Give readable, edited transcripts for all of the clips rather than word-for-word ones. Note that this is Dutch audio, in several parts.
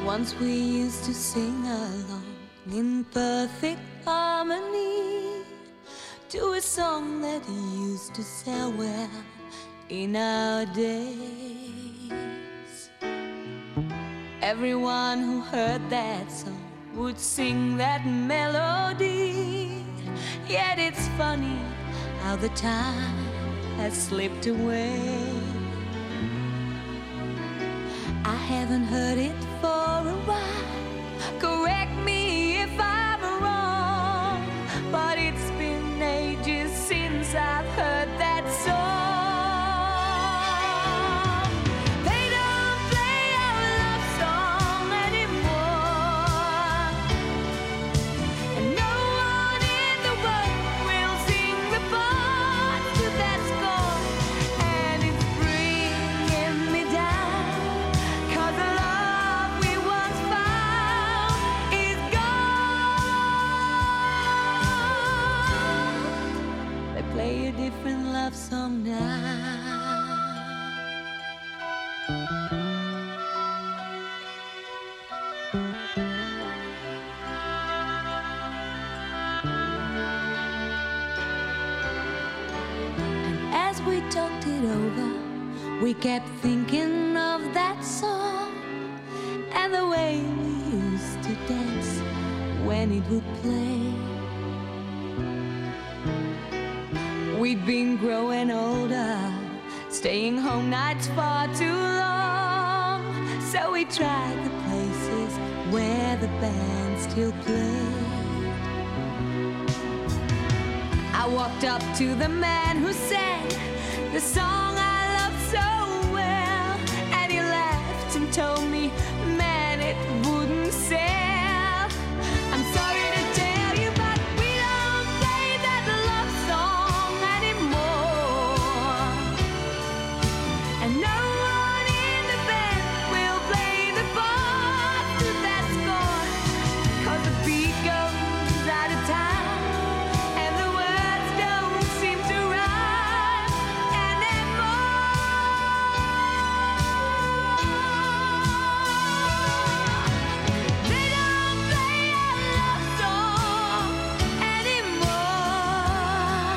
Once we used to sing along in perfect harmony to a song that used to sell well in our days. Everyone who heard that song would sing that melody. Yet it's funny how the time has slipped away. I haven't heard it for a while. Correct me if I'm wrong, but it's been ages since I've heard that song. They don't play our love song anymore, and no one in the world will sing the parts to that score. And it's bringing me down, 'cause the love we once found is gone. They play a different love song now. As we talked it over, we kept thinking of that song and the way we used to dance when it would play. We'd been growing older, staying home nights far too long, so we tried the places where the band still played. I walked up to the man who sang the song I loved so well, and he laughed and told me, man, it wouldn't sell. I'm sorry to tell you, but we don't play that love song anymore, and no one in the band will play the part to that score, 'cause the beat goes out of time and the words don't seem to rhyme anymore. They don't play our love song anymore.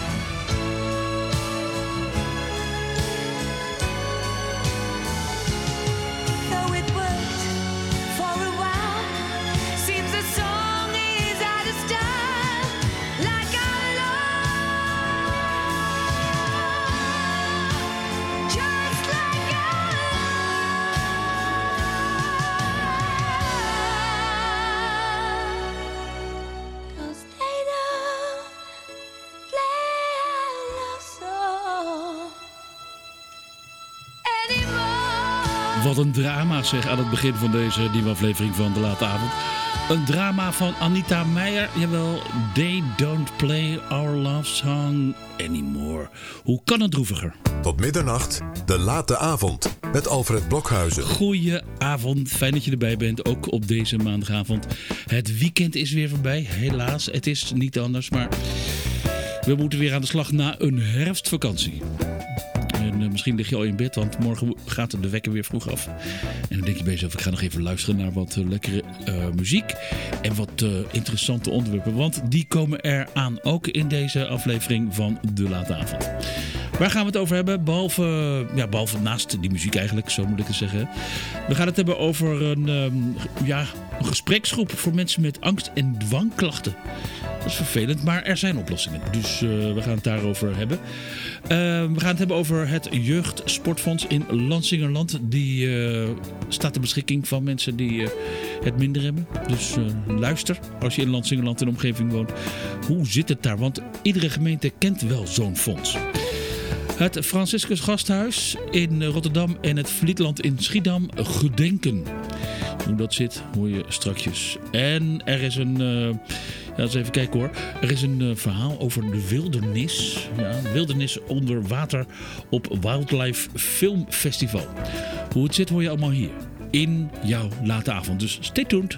Though it worked for a while, seems the song is out of style, like our love, just like our love. 'Cause they don't play our love song anymore. Wat een drama zeg aan het begin van deze nieuwe aflevering van De Late Avond. Een drama van Anita Meijer. Jawel, They Don't Play Our Love Song Anymore. Hoe kan het droeviger? Tot middernacht, De Late Avond met Alfred Blokhuizen. Goedenavond, fijn dat je erbij bent, ook op deze maandagavond. Het weekend is weer voorbij, helaas. Het is niet anders, maar we moeten weer aan de slag na een herfstvakantie. En misschien lig je al in bed, want morgen gaat de wekker weer vroeg af. En dan denk je bij jezelf, ik ga nog even luisteren naar wat lekkere muziek. En wat interessante onderwerpen, want die komen eraan ook in deze aflevering van De Late Avond. Waar gaan we het over hebben? Behalve naast die muziek eigenlijk, zo moet ik het zeggen. We gaan het hebben over een gespreksgroep voor mensen met angst- en dwangklachten. Dat is vervelend, maar er zijn oplossingen. Dus we gaan het daarover hebben. We gaan het hebben over het Jeugdsportfonds in Lansingerland. Die staat ter beschikking van mensen die het minder hebben. Dus luister, als je in Lansingerland en omgeving woont. Hoe zit het daar? Want iedere gemeente kent wel zo'n fonds. Het Franciscus Gasthuis in Rotterdam en het Vlietland in Schiedam gedenken. Hoe dat zit, hoor je strakjes. En er is een... eens even kijken hoor. Er is een verhaal over de wildernis. Ja, wildernis onder water op Wildlife Film Festival. Hoe het zit hoor je allemaal hier. In jouw late avond. Dus stay tuned.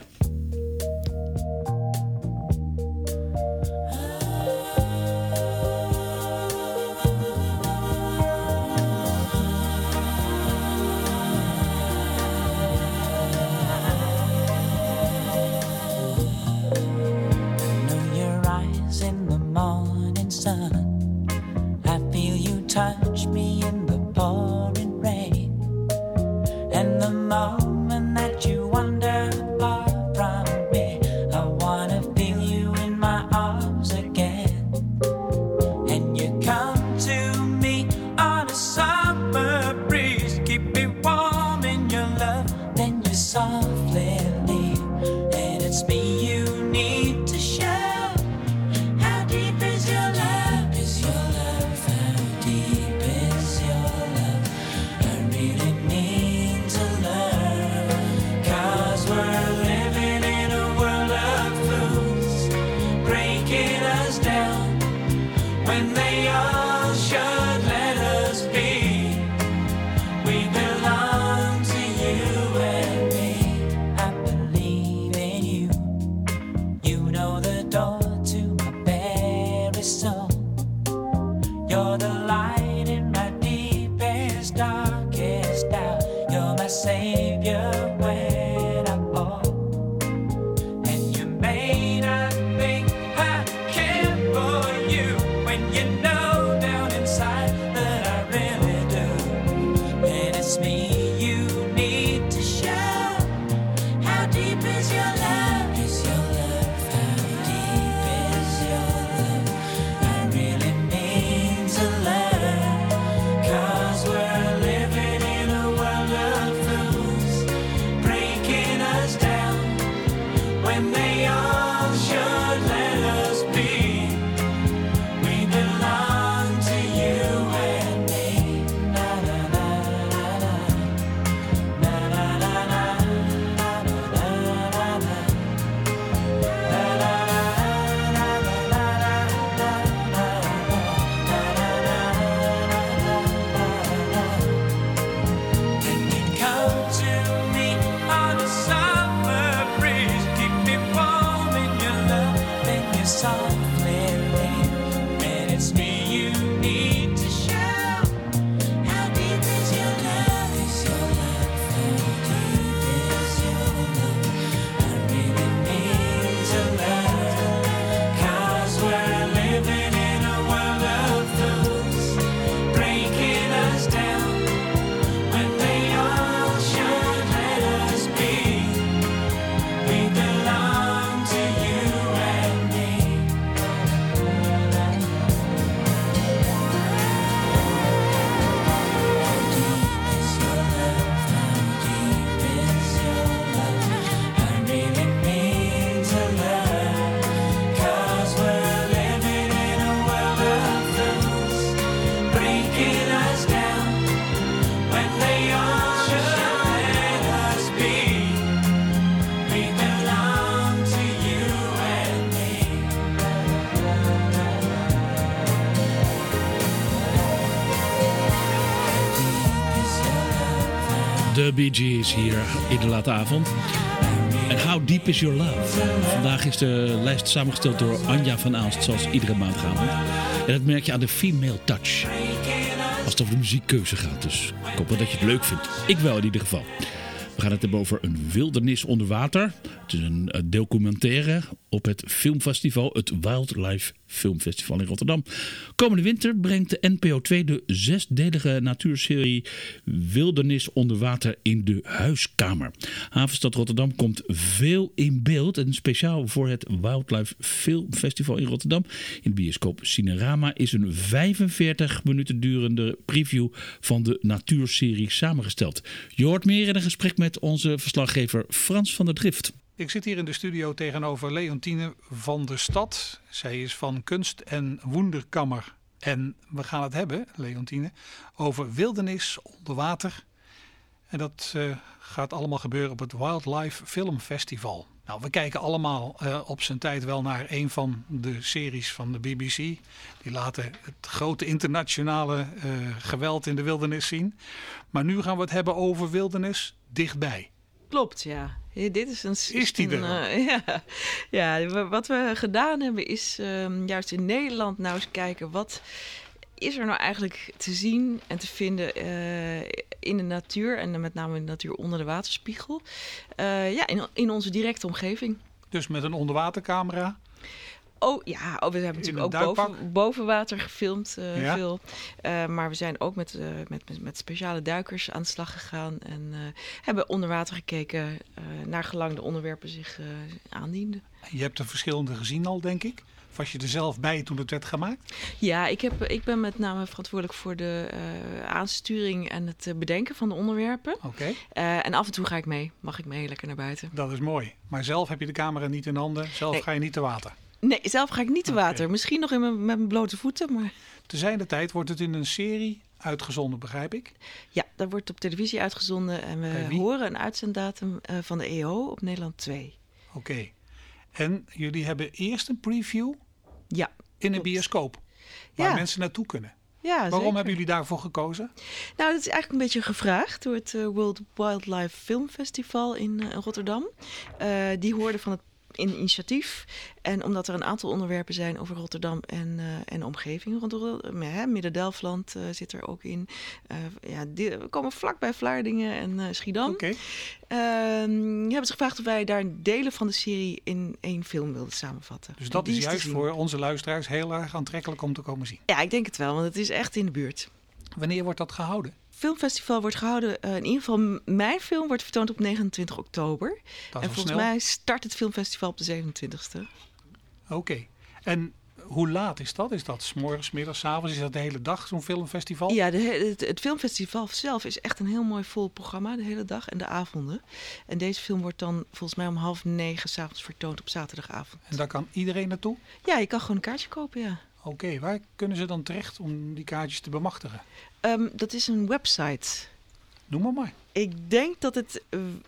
we're living in a world of fools, breaking us down when they all should let us be. We belong to you and me. I believe in you. You know the door to my very soul. You're the light in my deepest, darkest doubt. You're my savior when I fall. And you may not think I care for you when you know down inside that I really do. And it's me you need to show. How deep is your love? Is your love? How deep is your love? I really mean to love. 'Cause we're living in a world of fools, breaking us down when they all should let us be. We belong to you and me. Na na na na na. Na na na na. Na na na na. Na na na Then you come to me on a summer breeze, keep me warm in your love, then you softly leave. And it's me you need to show. How deep is your love? Is your love? How deep is your love? I really need to love. 'Cause we're living in a world of fools, breaking us down when they all should let us be. We belong to you and me. How deep is your love? How deep is your love? I really mean to love. 'Cause we're living in a world of fools, breaking us down when they all should let us be. We belong to you and me. Deep is your love. De Bee Gees hier in de late avond. En How Deep Is Your Love? Vandaag is de lijst samengesteld door Anja van Aalst, zoals iedere maandagavond. En dat merk je aan de female touch. Als het over de muziekkeuze gaat. Dus ik hoop wel dat je het leuk vindt. Ik wel in ieder geval. We gaan het hebben over een wildernis onder water. Het is een documentaire op het filmfestival, het Wildlife Filmfestival in Rotterdam. Komende winter brengt de NPO 2 de 6-delige natuurserie Wildernis onder water in de huiskamer. Havenstad Rotterdam komt veel in beeld. En speciaal voor het Wildlife Filmfestival in Rotterdam in de bioscoop Cinerama is een 45 minuten durende preview van de natuurserie samengesteld. Je hoort meer in een gesprek met onze verslaggever Frans van der Drift. Ik zit hier in de studio tegenover Leontine van der Stad. Zij is van Kunst- en Wonderkammer. En we gaan het hebben, Leontine, over wildernis onder water. En dat gaat allemaal gebeuren op het Wildlife Film Festival. Nou, we kijken allemaal op zijn tijd wel naar een van de series van de BBC. Die laten het grote internationale geweld in de wildernis zien. Maar nu gaan we het hebben over wildernis dichtbij. Klopt, ja. Dit is een... Is die er? Ja, wat we gedaan hebben is juist in Nederland nou eens kijken... wat is er nou eigenlijk te zien en te vinden in de natuur... en met name in de natuur onder de waterspiegel. In onze directe omgeving. Dus met een onderwatercamera? Oh ja, we hebben natuurlijk ook boven water gefilmd veel. Maar we zijn ook met speciale duikers aan de slag gegaan. En hebben onder water gekeken naar gelang de onderwerpen zich aandienden. Je hebt er verschillende gezien al, denk ik. Was je er zelf bij toen het werd gemaakt? Ja, ik ben met name verantwoordelijk voor de aansturing en het bedenken van de onderwerpen. Oké. En af en toe ga ik mee. Mag ik mee lekker naar buiten. Dat is mooi. Maar zelf heb je de camera niet in handen. Zelf ga je niet te water. Nee, zelf ga ik niet te water. Misschien nog met mijn blote voeten. Maar... Te zijner tijd wordt het in een serie uitgezonden, begrijp ik. Ja, dat wordt op televisie uitgezonden en Bij we wie? horen een uitzenddatum van de EO op Nederland 2. Oké. En jullie hebben eerst een preview Ja, in een klopt. bioscoop. Waar Ja. mensen naartoe kunnen. Ja, Waarom zeker. hebben jullie daarvoor gekozen? Nou, dat is eigenlijk een beetje gevraagd door het World Wildlife Film Festival in Rotterdam. Die hoorden van het initiatief. En omdat er een aantal onderwerpen zijn over Rotterdam en de omgeving rond Rotterdam. Midden-Delfland zit er ook in. We komen vlakbij Vlaardingen en Schiedam. Oké. Hebben ze gevraagd of wij daar delen van de serie in één film wilden samenvatten. Dus dat Die is te juist zien. voor onze luisteraars heel erg aantrekkelijk om te komen zien. Ja, ik denk het wel, want het is echt in de buurt. Wanneer wordt dat gehouden? Filmfestival wordt gehouden, in ieder geval mijn film wordt vertoond op 29 oktober. Dat is En al volgens snel. mij start het filmfestival op de 27e. Oké. En hoe laat is dat? Is dat 's morgens, 's middags, 's avonds? Is dat de hele dag zo'n filmfestival? Ja, het filmfestival zelf is echt een heel mooi vol programma, de hele dag en de avonden. En deze film wordt dan volgens mij om 20:30 s'avonds vertoond op zaterdagavond. En daar kan iedereen naartoe? Ja, je kan gewoon een kaartje kopen, ja. Oké, waar kunnen ze dan terecht om die kaartjes te bemachtigen? Dat is een website. Noem maar. Ik denk dat het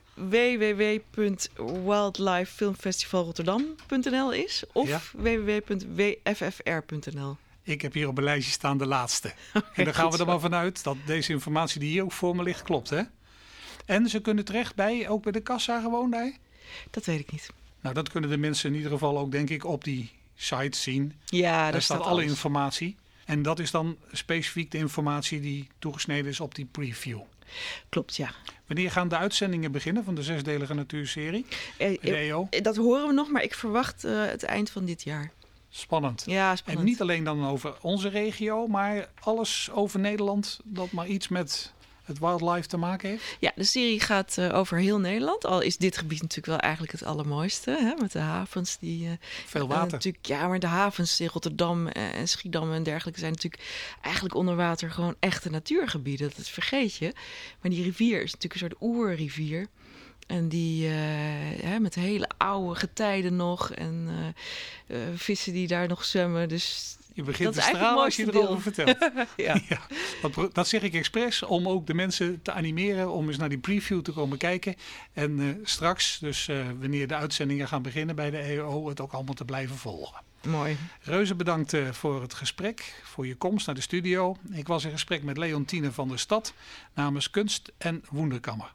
www.wildlifefilmfestivalrotterdam.nl is of Ja. www.wffr.nl. Ik heb hier op mijn lijstje staan de laatste. En dan gaan we goed er zo. maar vanuit dat deze informatie die hier ook voor me ligt klopt, hè? En ze kunnen terecht ook bij de kassa gewoon daar? Dat weet ik niet. Nou, dat kunnen de mensen in ieder geval ook, denk ik, op die site zien. Ja, Daar staat alle alles. informatie. En dat is dan specifiek de informatie die toegesneden is op die preview. Klopt, ja. Wanneer gaan de uitzendingen beginnen van de 6-delige natuurserie? De EO? Dat horen we nog, maar ik verwacht het eind van dit jaar. Spannend. Ja, spannend. En niet alleen dan over onze regio, maar alles over Nederland dat maar iets met het wildlife te maken heeft. Ja, de serie gaat over heel Nederland. Al is dit gebied natuurlijk wel eigenlijk het allermooiste. Hè? Met de havens die... Veel water. natuurlijk, ja, maar de havens in Rotterdam en Schiedam en dergelijke zijn natuurlijk eigenlijk onder water gewoon echte natuurgebieden. Dat vergeet je. Maar die rivier is natuurlijk een soort oerrivier. En die met hele oude getijden nog. En vissen die daar nog zwemmen. Dus Je begint dat te is eigenlijk stralen als je het erover mooiste vertelt. ja. Ja, dat zeg ik expres om ook de mensen te animeren om eens naar die preview te komen kijken. En straks, dus wanneer de uitzendingen gaan beginnen bij de EO, het ook allemaal te blijven volgen. Mooi. Reuze bedankt voor het gesprek, voor je komst naar de studio. Ik was in gesprek met Leontine van der Stad namens Kunst en Wunderkammer.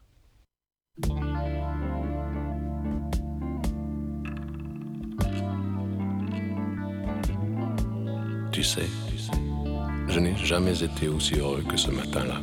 Tu sais, je n'ai jamais été aussi heureux que ce matin-là.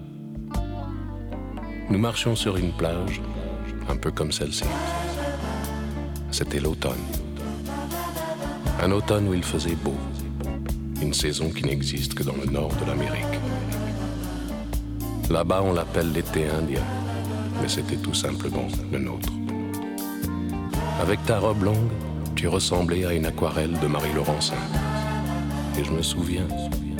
Nous marchions sur une plage, un peu comme celle-ci. C'était l'automne. Un automne où il faisait beau. Une saison qui n'existe que dans le nord de l'Amérique. Là-bas, on l'appelle l'été indien, mais c'était tout simplement le nôtre. Avec ta robe longue, tu ressemblais à une aquarelle de Marie Laurencin. Et je me souviens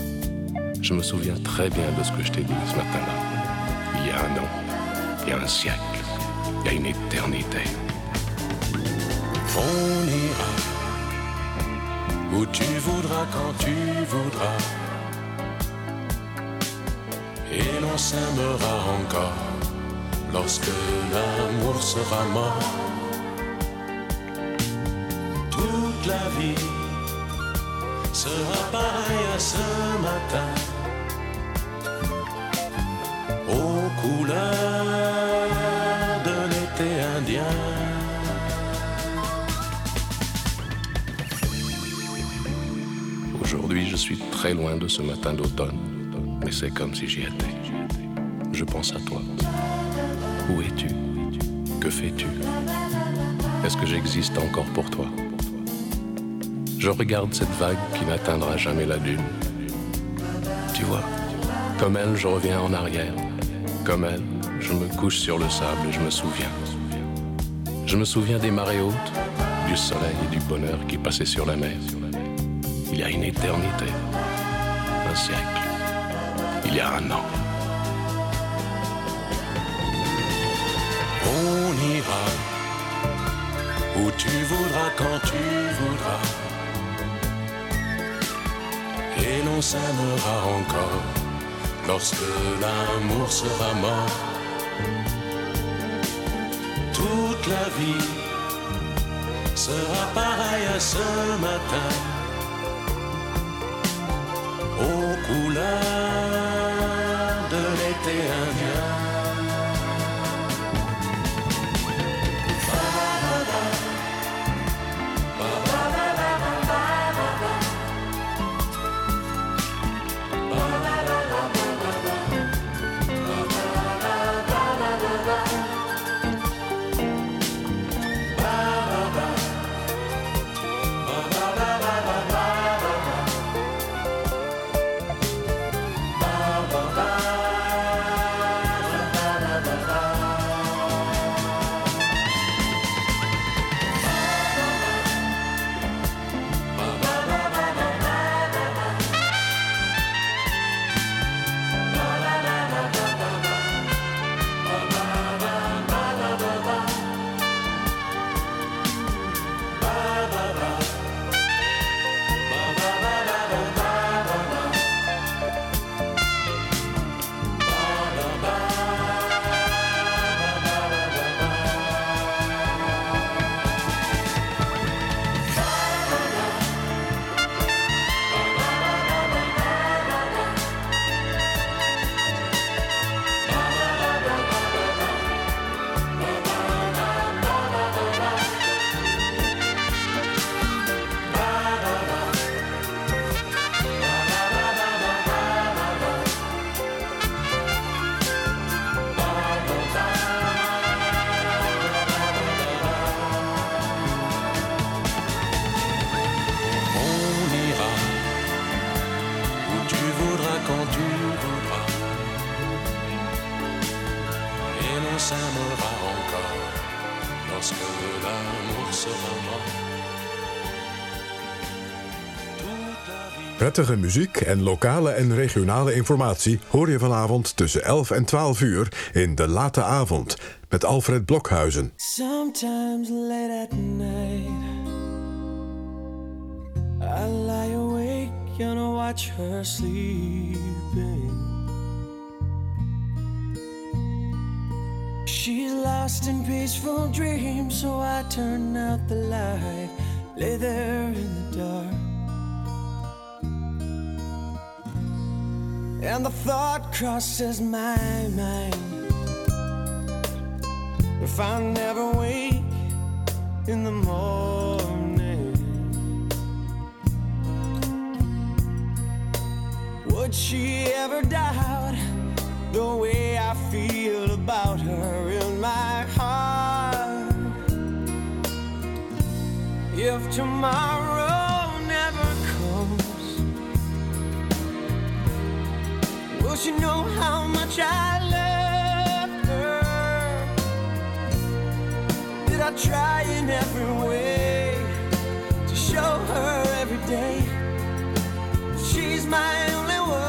très bien de ce que je t'ai dit ce matin-là. Il y a un an, il y a un siècle, il y a une éternité. On ira où tu voudras, quand tu voudras. Et l'on s'aimera encore lorsque l'amour sera mort. Toute la vie sera pareil à ce matin, aux couleurs de l'été indien. Aujourd'hui, je suis très loin de ce matin d'automne, mais c'est comme si j'y étais. Je pense à toi. Où es-tu? Que fais-tu? Est-ce que j'existe encore pour toi? Je regarde cette vague qui n'atteindra jamais la dune. Tu vois, comme elle, je reviens en arrière. Comme elle, je me couche sur le sable et je me souviens. Je me souviens des marées hautes, du soleil et du bonheur qui passaient sur la mer. Il y a une éternité, un siècle, il y a un an. On ira où tu voudras, quand tu voudras. Et l'on s'aimera encore lorsque l'amour sera mort. Toute la vie sera pareille à ce matin, aux couleurs de l'été indien. S'aimera encore lorsque l'amour sera mort. Prettige muziek en lokale en regionale informatie hoor je vanavond tussen 11 en 12 uur in De Late Avond met Alfred Blokhuizen. Sometimes late at night I lie awake and watch her sleeping. She's lost in peaceful dreams, so I turn out the light, lay there in the dark. And the thought crosses my mind, if I never wake in the morning, would she ever doubt the way I feel about her in my heart? If tomorrow never comes, will she know how much I love her? Did I try in every way to show her every day she's my only one?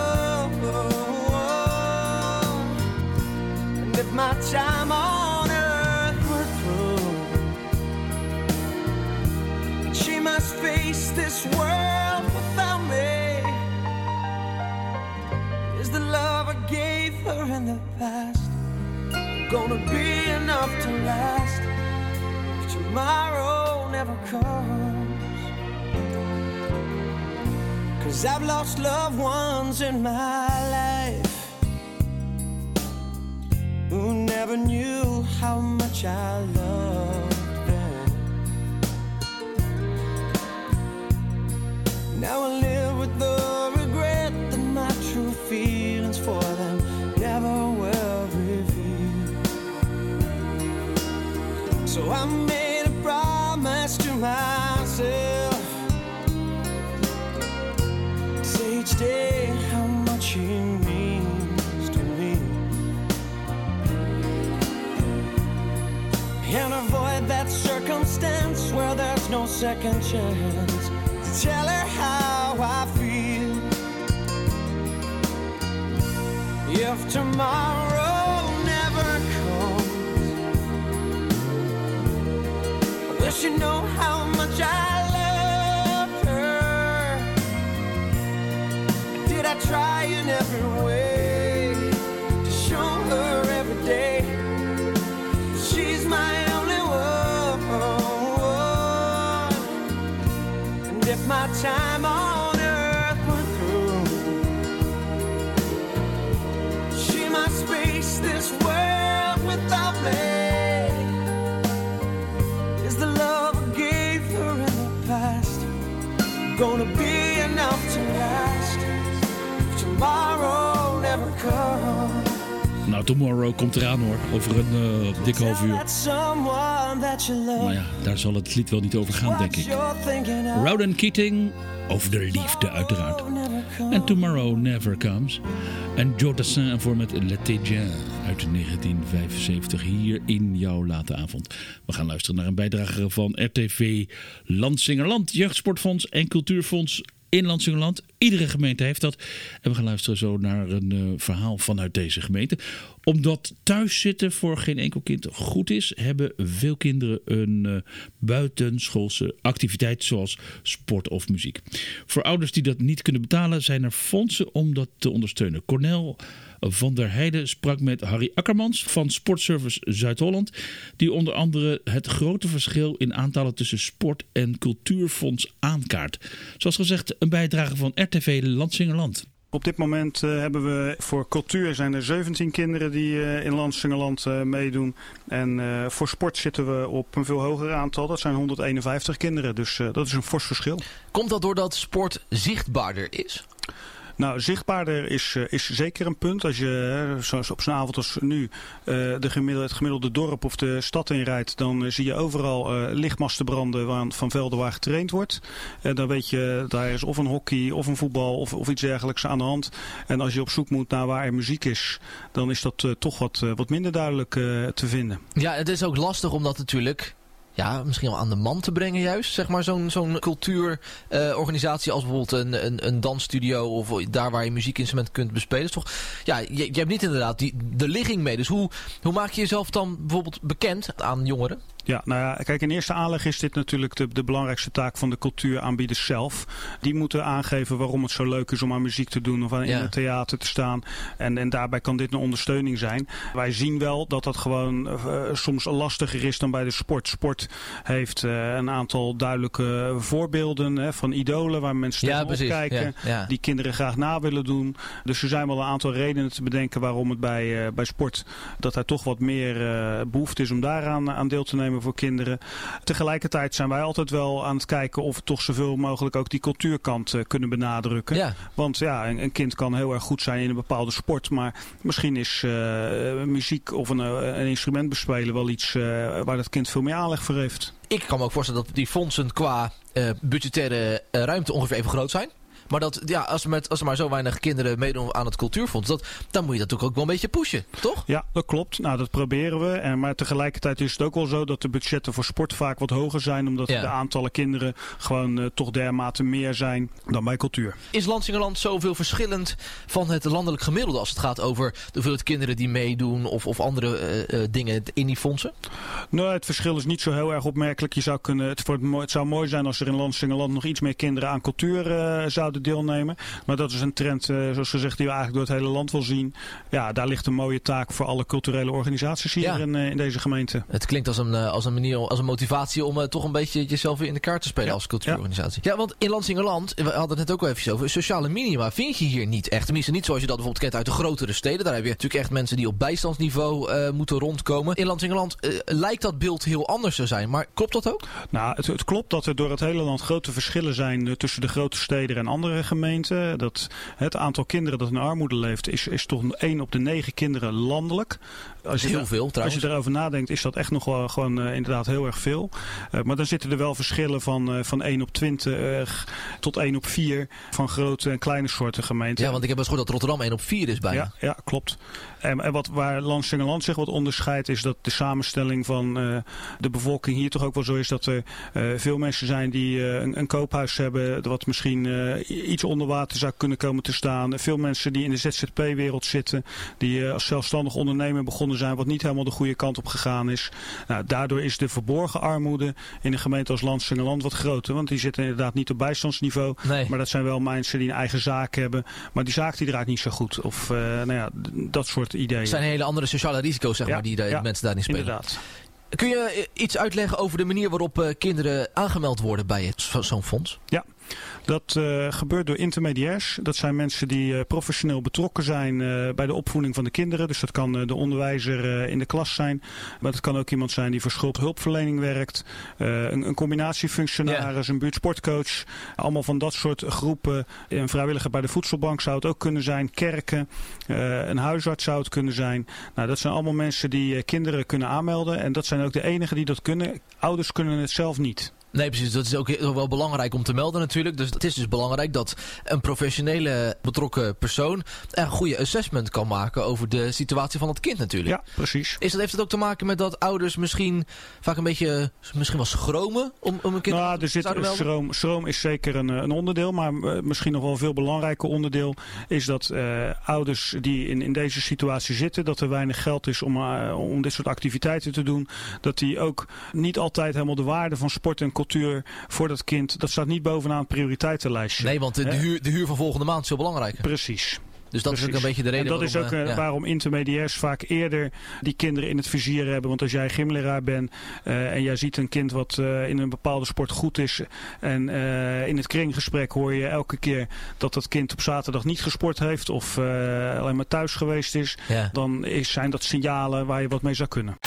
If my time on earth were through, she must face this world without me. Is the love I gave her in the past gonna be enough to last if tomorrow never comes? 'Cause I've lost loved ones in my life who never knew how much I loved them. Now I live with the regret that my true feelings for them never will reveal. So I made a promise to myself, say each day how much he means to me, and avoid that circumstance where there's no second chance to tell her how I feel. If tomorrow never comes, I wish you know how much I love her. Did I try in every way my time on earth were through. She might space this world without me. Is the love I gave her in the past gonna be enough to last if tomorrow never comes? Nou, Tomorrow komt eraan hoor, over een dik half uur. Maar ja, daar zal het lied wel niet over gaan, denk ik. Rowan Keating, over de liefde uiteraard. En Tomorrow Never Comes. En Joe Dassin voor met L'été Bien uit 1975 hier in jouw late avond. We gaan luisteren naar een bijdrage van RTV Landsingerland, Jeugdsportfonds en Cultuurfonds in Landsingerland. Iedere gemeente heeft dat. En we gaan luisteren zo naar een verhaal vanuit deze gemeente. Omdat thuiszitten voor geen enkel kind goed is, hebben veel kinderen een buitenschoolse activiteit zoals sport of muziek. Voor ouders die dat niet kunnen betalen zijn er fondsen om dat te ondersteunen. Cornel van der Heijden sprak met Harry Akkermans van Sportservice Zuid-Holland, die onder andere het grote verschil in aantallen tussen sport- en cultuurfonds aankaart. Zoals gezegd, een bijdrage van RTV Landsingerland. Op dit moment hebben we voor cultuur zijn er 17 kinderen die in Landsingerland meedoen. En voor sport zitten we op een veel hoger aantal. Dat zijn 151 kinderen, dus dat is een fors verschil. Komt dat doordat sport zichtbaarder is? Nou, zichtbaarder is zeker een punt. Als je zoals op zo'n avond als nu het gemiddelde dorp of de stad inrijdt, dan zie je overal lichtmasten branden van velden waar getraind wordt. Dan weet je, daar is of een hockey of een voetbal of iets dergelijks aan de hand. En als je op zoek moet naar waar er muziek is, dan is dat toch wat minder duidelijk te vinden. Ja, het is ook lastig om dat natuurlijk misschien wel aan de man te brengen juist. Zeg maar zo'n cultuurorganisatie als bijvoorbeeld een dansstudio of daar waar je muziekinstrumenten kunt bespelen. Is toch, je hebt niet inderdaad de ligging mee. Dus hoe maak je jezelf dan bijvoorbeeld bekend aan jongeren? Ja, nou ja, kijk, in eerste aanleg is dit natuurlijk de belangrijkste taak van de cultuuraanbieders zelf. Die moeten aangeven waarom het zo leuk is om aan muziek te doen of in het theater te staan. En daarbij kan dit een ondersteuning zijn. Wij zien wel dat dat gewoon soms lastiger is dan bij de sport. Sport heeft een aantal duidelijke voorbeelden van idolen waar mensen tegen opkijken. Ja. Die kinderen graag na willen doen. Dus er zijn wel een aantal redenen te bedenken waarom het bij sport dat er toch wat meer behoefte is om daaraan aan deel te nemen voor kinderen. Tegelijkertijd zijn wij altijd wel aan het kijken of we toch zoveel mogelijk ook die cultuurkant kunnen benadrukken. Ja. Want een kind kan heel erg goed zijn in een bepaalde sport, maar misschien is muziek of een instrument bespelen wel iets waar dat kind veel meer aanleg voor heeft. Ik kan me ook voorstellen dat die fondsen qua budgettaire ruimte ongeveer even groot zijn. Maar als er maar zo weinig kinderen meedoen aan het cultuurfonds, dan moet je dat ook wel een beetje pushen, toch? Ja, dat klopt. Nou, dat proberen we. Maar tegelijkertijd is het ook wel zo dat de budgetten voor sport vaak wat hoger zijn, omdat de aantallen kinderen gewoon toch dermate meer zijn dan bij cultuur. Is Landsingerland zoveel verschillend van het landelijk gemiddelde als het gaat over de hoeveelheid kinderen die meedoen of andere dingen in die fondsen? Nou, het verschil is niet zo heel erg opmerkelijk. Het zou mooi zijn als er in Landsingerland nog iets meer kinderen aan cultuur zouden deelnemen. Maar dat is een trend, zoals gezegd, die we eigenlijk door het hele land wel zien. Ja, daar ligt een mooie taak voor alle culturele organisaties hier in deze gemeente. Het klinkt als een manier, als een motivatie om toch een beetje jezelf weer in de kaart te spelen als cultuurorganisatie. Ja, want in Landsingerland, we hadden het net ook wel even over, sociale minima vind je hier niet echt. Tenminste niet zoals je dat bijvoorbeeld kent uit de grotere steden. Daar heb je natuurlijk echt mensen die op bijstandsniveau moeten rondkomen. In Landsingerland lijkt dat beeld heel anders te zijn. Maar klopt dat ook? Nou, het klopt dat er door het hele land grote verschillen zijn tussen de grote steden en andere gemeenten. Dat het aantal kinderen dat in armoede leeft is toch 1 op de 9 kinderen landelijk. Als je heel veel trouwens. Als je erover nadenkt is dat echt nog wel gewoon inderdaad heel erg veel. Maar dan zitten er wel verschillen van 1 op 20 tot 1 op 4 van grote en kleine soorten gemeenten. Ja, want ik heb eens gehoord dat Rotterdam 1 op 4 is bijna. Ja, klopt. En waar Landsingerland zich wat onderscheidt is dat de samenstelling van de bevolking hier toch ook wel zo is dat er veel mensen zijn die een koophuis hebben wat misschien iets onder water zou kunnen komen te staan. Veel mensen die in de ZZP-wereld zitten, die als zelfstandig ondernemer begonnen zijn, wat niet helemaal de goede kant op gegaan is. Nou, daardoor is de verborgen armoede in een gemeente als Landsingerland wat groter, want die zitten inderdaad niet op bijstandsniveau, maar dat zijn wel mensen die een eigen zaak hebben, maar die zaak die draait niet zo goed. Of dat soort ideeën. Het zijn hele andere sociale risico's, zeg maar, die mensen daarin spelen. Inderdaad. Kun je iets uitleggen over de manier waarop kinderen aangemeld worden bij zo'n fonds? Ja. Dat gebeurt door intermediairs. Dat zijn mensen die professioneel betrokken zijn bij de opvoeding van de kinderen. Dus dat kan de onderwijzer in de klas zijn. Maar dat kan ook iemand zijn die voor schuldhulpverlening werkt. Een combinatiefunctionaris, een buurtsportcoach. Allemaal van dat soort groepen. Een vrijwilliger bij de voedselbank zou het ook kunnen zijn. Kerken, een huisarts zou het kunnen zijn. Nou, dat zijn allemaal mensen die kinderen kunnen aanmelden. En dat zijn ook de enigen die dat kunnen. Ouders kunnen het zelf niet. Nee, precies. Dat is ook wel belangrijk om te melden natuurlijk. Dus het is dus belangrijk dat een professionele betrokken persoon een goede assessment kan maken over de situatie van het kind natuurlijk. Ja, precies. Heeft het ook te maken met dat ouders misschien vaak een beetje wel schromen om een kind te zouden melden? Schroom is zeker een onderdeel, maar misschien nog wel een veel belangrijker onderdeel is dat ouders die in deze situatie zitten, dat er weinig geld is om dit soort activiteiten te doen, dat die ook niet altijd helemaal de waarde van sport en cultuur voor dat kind, dat staat niet bovenaan het prioriteitenlijstje. Nee, want de huur van volgende maand is heel belangrijk. Precies. Dus dat is ook een beetje de reden en dat is ook waarom intermediairs vaak eerder die kinderen in het vizier hebben. Want als jij gymleraar bent en jij ziet een kind wat in een bepaalde sport goed is. En in het kringgesprek hoor je elke keer dat dat kind op zaterdag niet gesport heeft. Of alleen maar thuis geweest is. Ja. Dan zijn dat signalen waar je wat mee zou kunnen.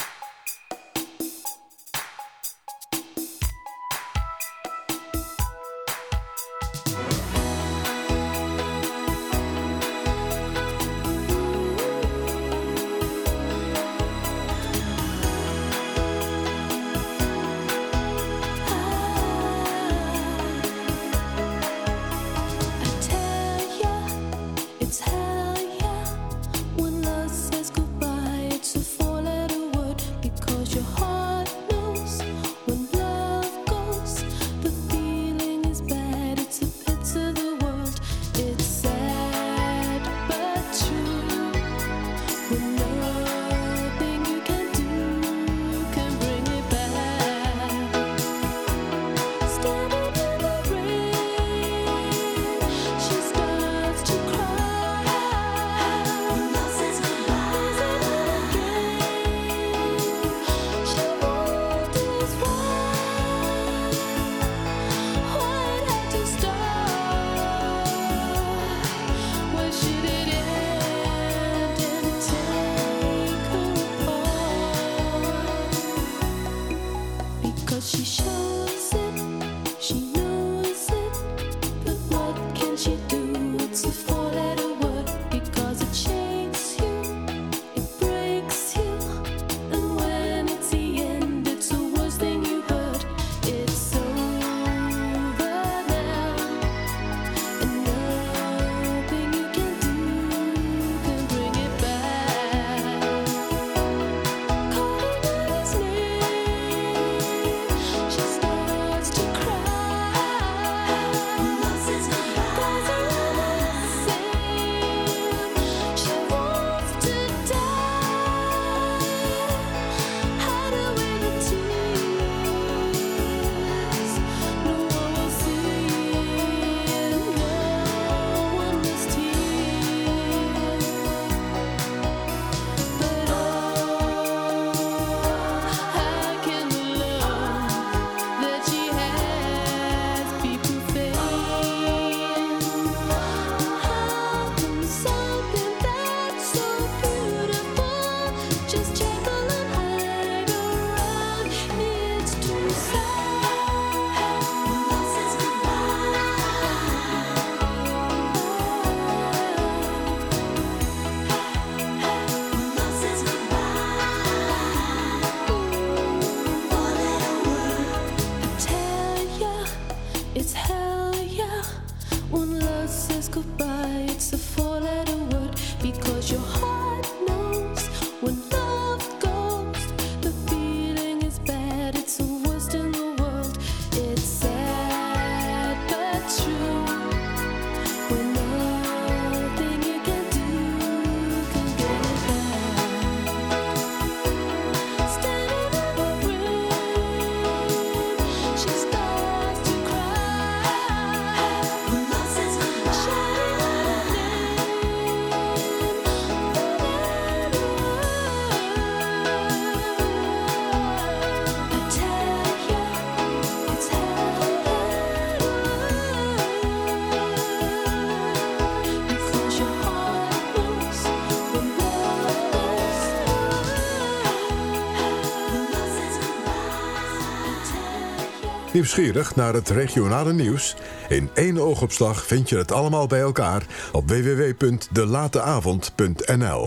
Nieuwsgierig naar het regionale nieuws? In 1 oogopslag vind je het allemaal bij elkaar op www.delateavond.nl.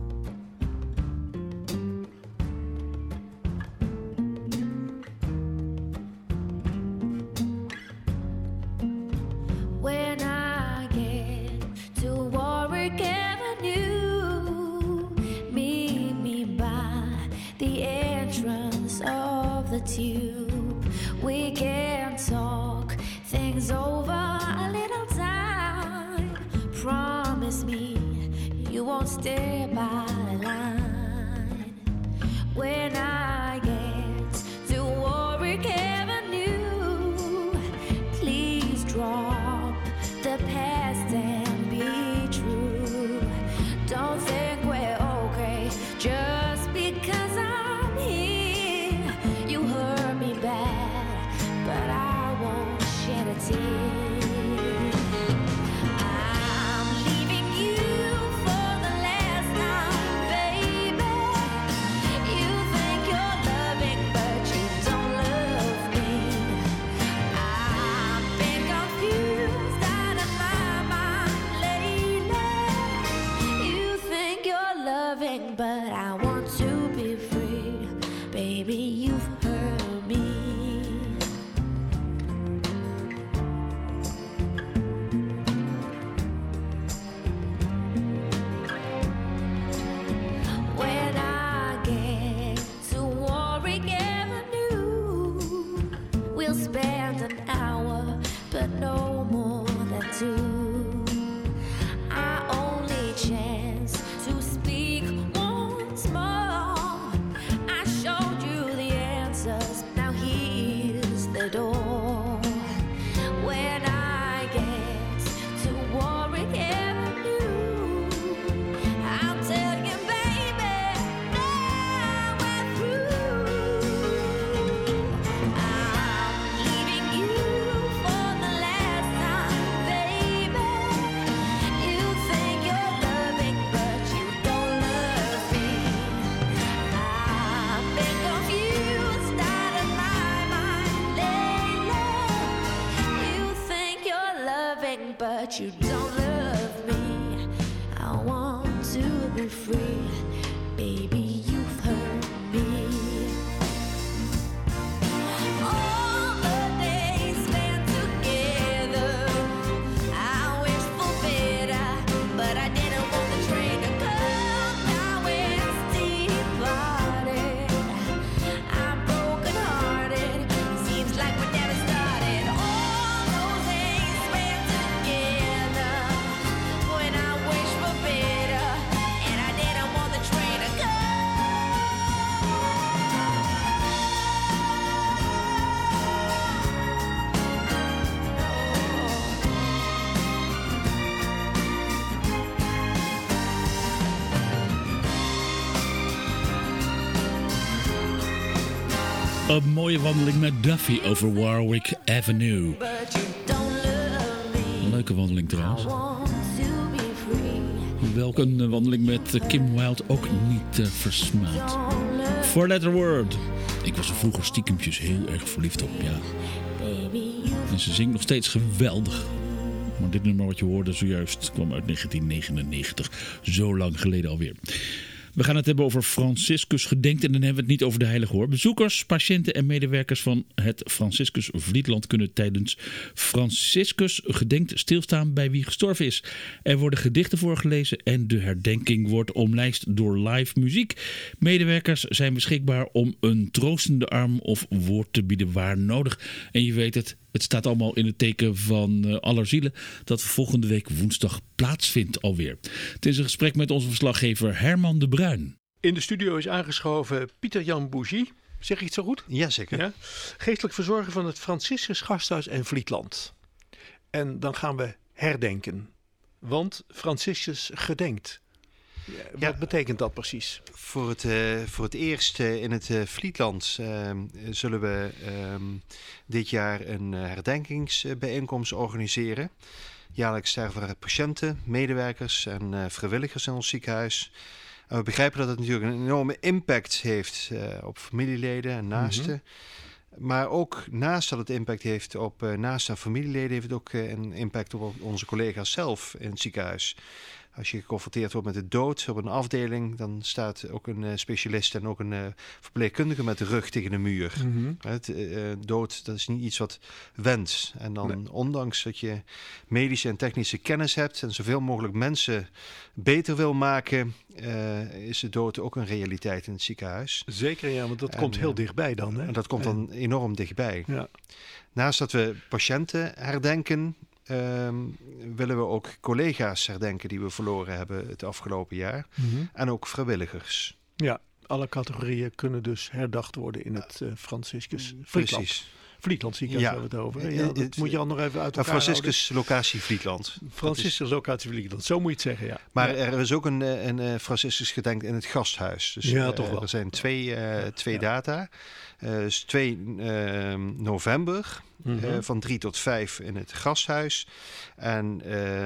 When I get to Warwick Avenue, meet me by the entrance of the tube. We can talk things over a little time. Promise me you won't stay by the line. When I get to Warwick Avenue, please drop the past and be true. Don't think we're okay just because I'm here. You hurt me bad, but I won't shed a tear. I'm leaving you for the last time, baby. You think you're loving, but you don't love me. I've been confused out of my mind lately. You think you're loving, but I want to be free. Baby, you've hurt me. When I get to Warwick Avenue, we'll spend an hour, but no more than 2. Our only chance to speak once more. I showed you the answers, now here's the door. When I get to Warwick Avenue, I'll tell you, baby, now we're through. I'm leaving you for the last time, baby. You think you're loving, but you don't love me. I've been confused out of my mind lately. You think you're loving, but you don't love me. I want to be free, baby, you've hurt me. All the days spent together, I wish for better, but I didn't want the train to come. Now it's departed. I'm broken hearted. Seems like we never started. All those days spent together, when I wish for better, and I didn't want the train to come. Een mooie wandeling met Duffy over Warwick Avenue. But you don't love me. Een leuke wandeling trouwens. I want to be free. Welke een wandeling met Kim Wilde ook niet versmaad. Don't love 4-letter word. Ik was er vroeger stiekempjes heel erg verliefd op, ja. baby, you En ze zingt nog steeds geweldig. Maar dit nummer wat je hoorde zojuist kwam uit 1999. Zo lang geleden alweer. We gaan het hebben over Franciscus Gedenkt en dan hebben we het niet over de heilige hoor. Bezoekers, patiënten en medewerkers van het Franciscus Vlietland kunnen tijdens Franciscus Gedenkt stilstaan bij wie gestorven is. Er worden gedichten voorgelezen en de herdenking wordt omlijst door live muziek. Medewerkers zijn beschikbaar om een troostende arm of woord te bieden waar nodig. En je weet het, het staat allemaal in het teken van Allerzielen dat volgende week woensdag plaatsvindt alweer. Het is een gesprek met onze verslaggever Herman de Bruin. In de studio is aangeschoven Pieter-Jan Bougie. Zeg ik het zo goed? Jazeker. Ja? Geestelijk verzorger van het Franciscus Gasthuis en Vlietland. En dan gaan we herdenken. Want Franciscus gedenkt. Wat betekent dat precies? Voor het eerst in het Vlietland zullen we dit jaar een herdenkingsbijeenkomst organiseren. Jaarlijks sterven er patiënten, medewerkers en vrijwilligers in ons ziekenhuis. We begrijpen dat het natuurlijk een enorme impact heeft op familieleden en naasten. Maar ook naast dat het impact heeft op naaste familieleden, heeft het ook een impact op onze collega's zelf in het ziekenhuis. Als je geconfronteerd wordt met de dood op een afdeling, dan staat ook een specialist en ook een verpleegkundige met de rug tegen de muur. Mhm. Dood, dat is niet iets wat wenst. En dan, ondanks dat je medische en technische kennis hebt en zoveel mogelijk mensen beter wil maken, is de dood ook een realiteit in het ziekenhuis. Zeker, ja, want dat komt heel dichtbij dan. Hè? En dat komt dan enorm dichtbij. Ja. Naast dat we patiënten herdenken, willen we ook collega's herdenken die we verloren hebben het afgelopen jaar. Mhm. En ook vrijwilligers. Ja, alle categorieën kunnen dus herdacht worden in het Franciscus Vlietland. Precies. Vlietland ziekenhuis hebben we het over. Ja, dat moet je al nog even uit elkaar Franciscus locatie Vlietland. Franciscus locatie Vlietland, zo moet je het zeggen, ja. Maar er is ook een Franciscus gedenk in het gasthuis. Dus ja, toch wel. Er zijn twee data. Dus 2 november van 3 tot 5 in het gasthuis. En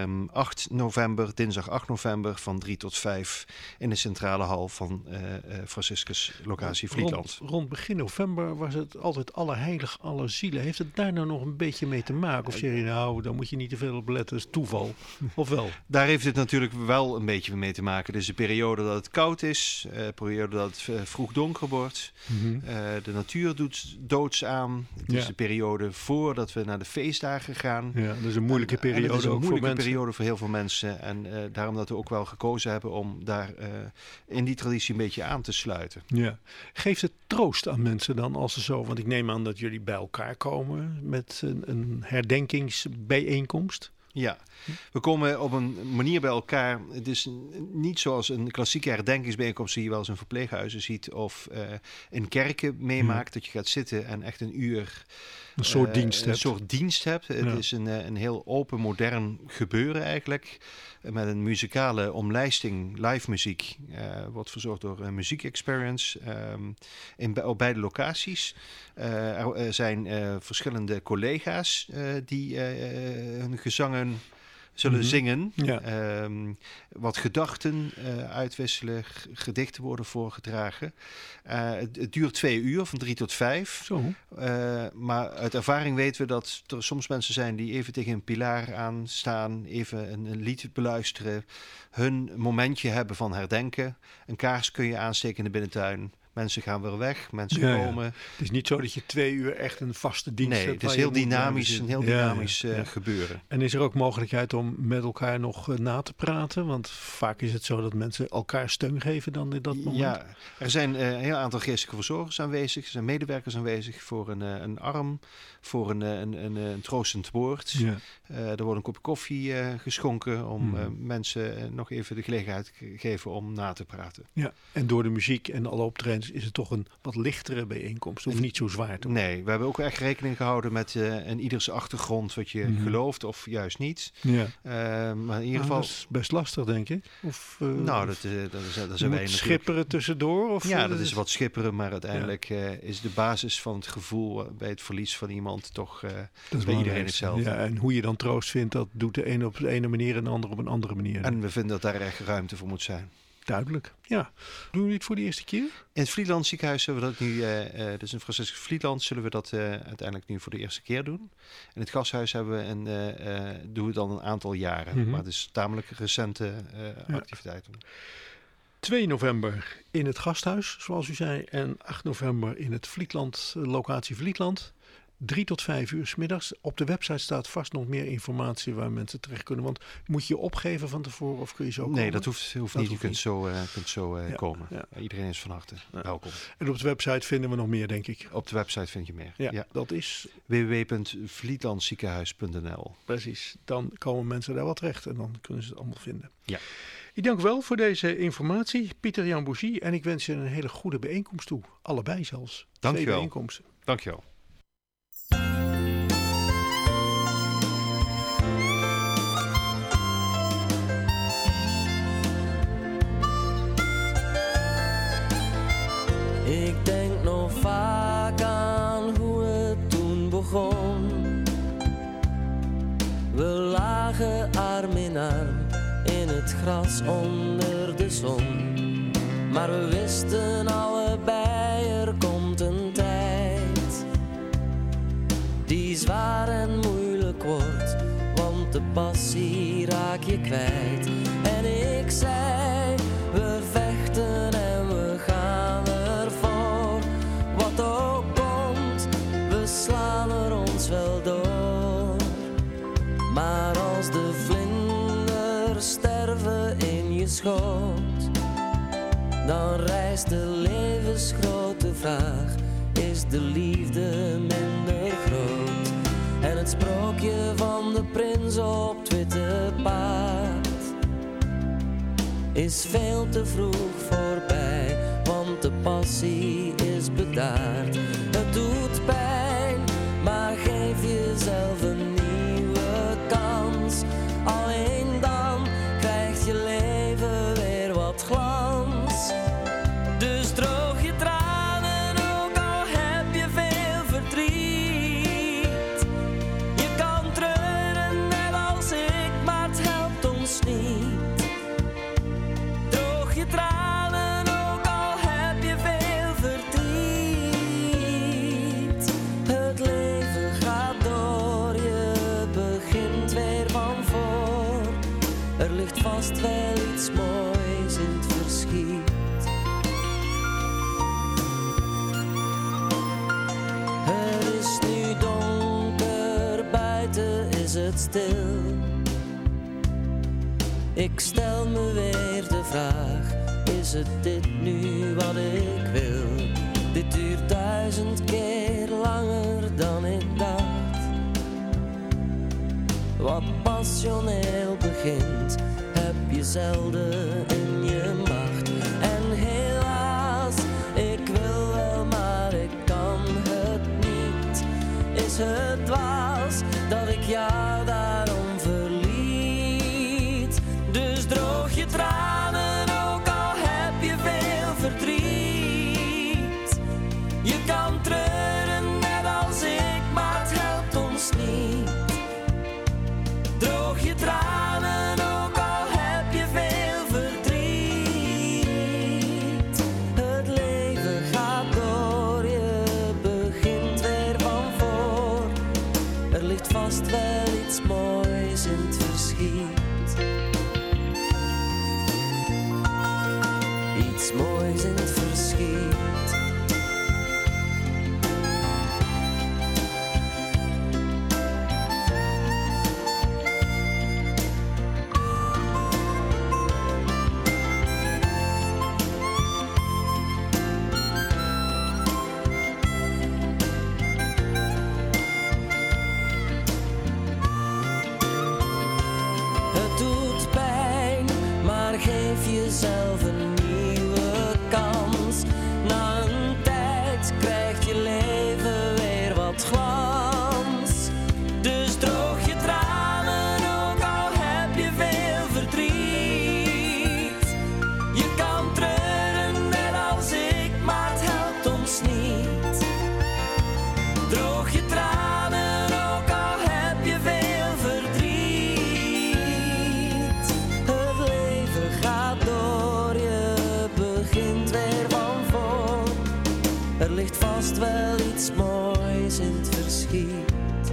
8 november, dinsdag 8 november van 3 tot 5 in de centrale hal van Franciscus locatie Vlietland. Rond begin november was het altijd Allerheilig, Allerzielen. Heeft het daar nou nog een beetje mee te maken? Of zeg je nou, daar moet je niet te veel op letten, dat is toeval? Of wel? Daar heeft het natuurlijk wel een beetje mee te maken. Dus de periode dat het koud is, de periode dat het vroeg donker wordt. De natuur doet doods aan. Het is de periode voordat we naar de feestdagen gaan. Ja, dat is een moeilijke periode. Het is een moeilijke voor periode voor heel veel mensen. En daarom dat we ook wel gekozen hebben om daar in die traditie een beetje aan te sluiten. Ja. Geeft het troost aan mensen dan als ze zo... Want ik neem aan dat jullie bij elkaar komen met een herdenkingsbijeenkomst. Ja, we komen op een manier bij elkaar. Het is niet zoals een klassieke herdenkingsbijeenkomst die je wel eens in verpleeghuizen ziet of in kerken meemaakt, dat je gaat zitten en echt een uur een soort dienst hebt. Het is een heel open, modern gebeuren eigenlijk. Met een muzikale omlijsting, live muziek. Wordt verzorgd door een muziek experience op beide locaties. Er zijn verschillende collega's die hun gezangen zullen zingen. Ja. Wat gedachten uitwisselen, gedichten worden voorgedragen. Het duurt 2 uur, van 3 tot 5. Zo. Maar uit ervaring weten we dat er soms mensen zijn die even tegen een pilaar aanstaan, even een lied beluisteren, hun momentje hebben van herdenken. Een kaars kun je aansteken in de binnentuin. Mensen gaan weer weg, mensen komen. Ja. Het is niet zo dat je 2 uur echt een vaste dienst hebt. Nee, het is heel dynamisch, een heel dynamisch gebeuren. En is er ook mogelijkheid om met elkaar nog na te praten? Want vaak is het zo dat mensen elkaar steun geven dan in dat moment. Ja, er zijn een heel aantal geestelijke verzorgers aanwezig. Er zijn medewerkers aanwezig voor een arm, voor een troostend woord. Ja. Er wordt een kopje koffie geschonken om mensen nog even de gelegenheid te geven om na te praten. Ja, en door de muziek en alle optredens is het toch een wat lichtere bijeenkomst. Of niet zo zwaar te worden. Nee, we hebben ook echt rekening gehouden met een ieders achtergrond wat je gelooft of juist niet. Ja. Maar in ieder geval... Dat is best lastig, denk ik. Of, nou, dat zijn wij schipperen tussendoor? Of, ja, dat is wat schipperen, maar uiteindelijk is de basis van het gevoel bij het verlies van iemand toch bij iedereen hetzelfde. Ja, en hoe je dan troost vindt, dat doet de een op de ene manier en de ander op een andere manier. En we vinden dat daar echt ruimte voor moet zijn. Duidelijk, ja. Doen we het voor de eerste keer? In het Vlietland ziekenhuis zullen we dat nu, dus in Franciscus Vlietland zullen we dat uiteindelijk nu voor de eerste keer doen. In het gasthuis hebben we doen we dan een aantal jaren, maar het is tamelijk recente activiteiten. 2 november in het gasthuis, zoals u zei, en 8 november in het Vlietland, locatie Vlietland. 3 tot 5 uur 's middags. Op de website staat vast nog meer informatie waar mensen terecht kunnen. Want moet je je opgeven van tevoren of kun je zo komen? Nee, dat hoeft niet. Je kunt zo komen. Ja. Iedereen is van harte welkom. En op de website vinden we nog meer, denk ik. Op de website vind je meer. Ja. Dat is www.vlietlandziekenhuis.nl. Precies. Dan komen mensen daar wel terecht en dan kunnen ze het allemaal vinden. Ja. Ik dank u wel voor deze informatie, Pieter-Jan Bougie. En ik wens je een hele goede bijeenkomst toe. Allebei zelfs. Dank je wel. 2 bijeenkomsten. Dank je wel. Ik denk nog vaak aan hoe het toen begon. We lagen arm in arm in het gras onder de zon. Maar we wisten allebei, er komt een tijd die zwaar en moeilijk wordt, want de passie raak je kwijt. En ik zei, we vechten en we gaan ervoor. Wat ook komt, we slaan er ons wel door. Maar als de vlinders sterven in je schoot, dan rijst de levensgrote vraag: is de liefde minder groot? En het sprookje van de prins op het witte paard is veel te vroeg voorbij, want de passie is bedaard. Het doet pijn, maar geef jezelf een nieuwe kans. Alleen dan krijgt je leven weer wat glans. Dus droog je tranen, ook al heb je veel verdriet. Je kan treuren net als ik, maar het helpt ons niet. Droog je tranen, ook al heb je veel verdriet. Het leven gaat door, je begint weer van voor. Er ligt vast wel iets moois in het verschiet. Het is nu donker, buiten is het stil. Ik stel me weer de vraag, is het dit nu wat ik wil? Dit duurt 1000 keer langer dan ik dacht. Wat passioneel begint, heb je zelden in je macht. En helaas, ik wil wel, maar ik kan het niet. Is het dwaas dat ik jou daarom verliet? Dus droog je tranen, ook al heb je veel verdriet. Je kan treuren net als ik, maar het helpt ons niet. Droog je tranen, ook al heb je veel verdriet. Het leven gaat door, je begint weer van voor. Er ligt vast wel iets moois in het verschiet. Iets moois in het verschiet. Het doet pijn, maar geef jezelf een nieuwe kans. Na een tijd krijgt je leven weer wat glans. Dus droog je tranen, ook al heb je veel verdriet. Je kan treuren net als ik, maar het helpt ons niet. Droog je tranen, ook al heb je veel verdriet. Het leven gaat door, je begint weer van voor. Er ligt vast wel iets moois in het verschiet.